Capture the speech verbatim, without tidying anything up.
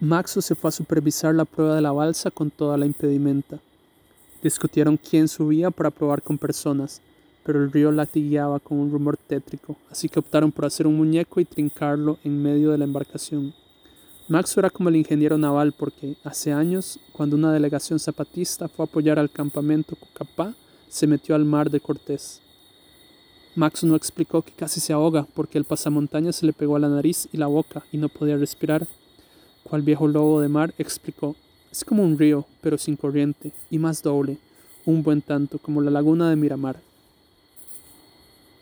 Maxo se fue a supervisar la prueba de la balsa con toda la impedimenta. Discutieron quién subía para probar con personas, pero el río latigueaba con un rumor tétrico, así que optaron por hacer un muñeco y trincarlo en medio de la embarcación. Maxo era como el ingeniero naval porque, hace años, cuando una delegación zapatista fue a apoyar al campamento Cucapá, se metió al mar de Cortés. Maxo no explicó que casi se ahoga porque el pasamontañas se le pegó a la nariz y la boca y no podía respirar. Cual viejo lobo de mar explicó: es como un río, pero sin corriente, y más doble, un buen tanto como la laguna de Miramar.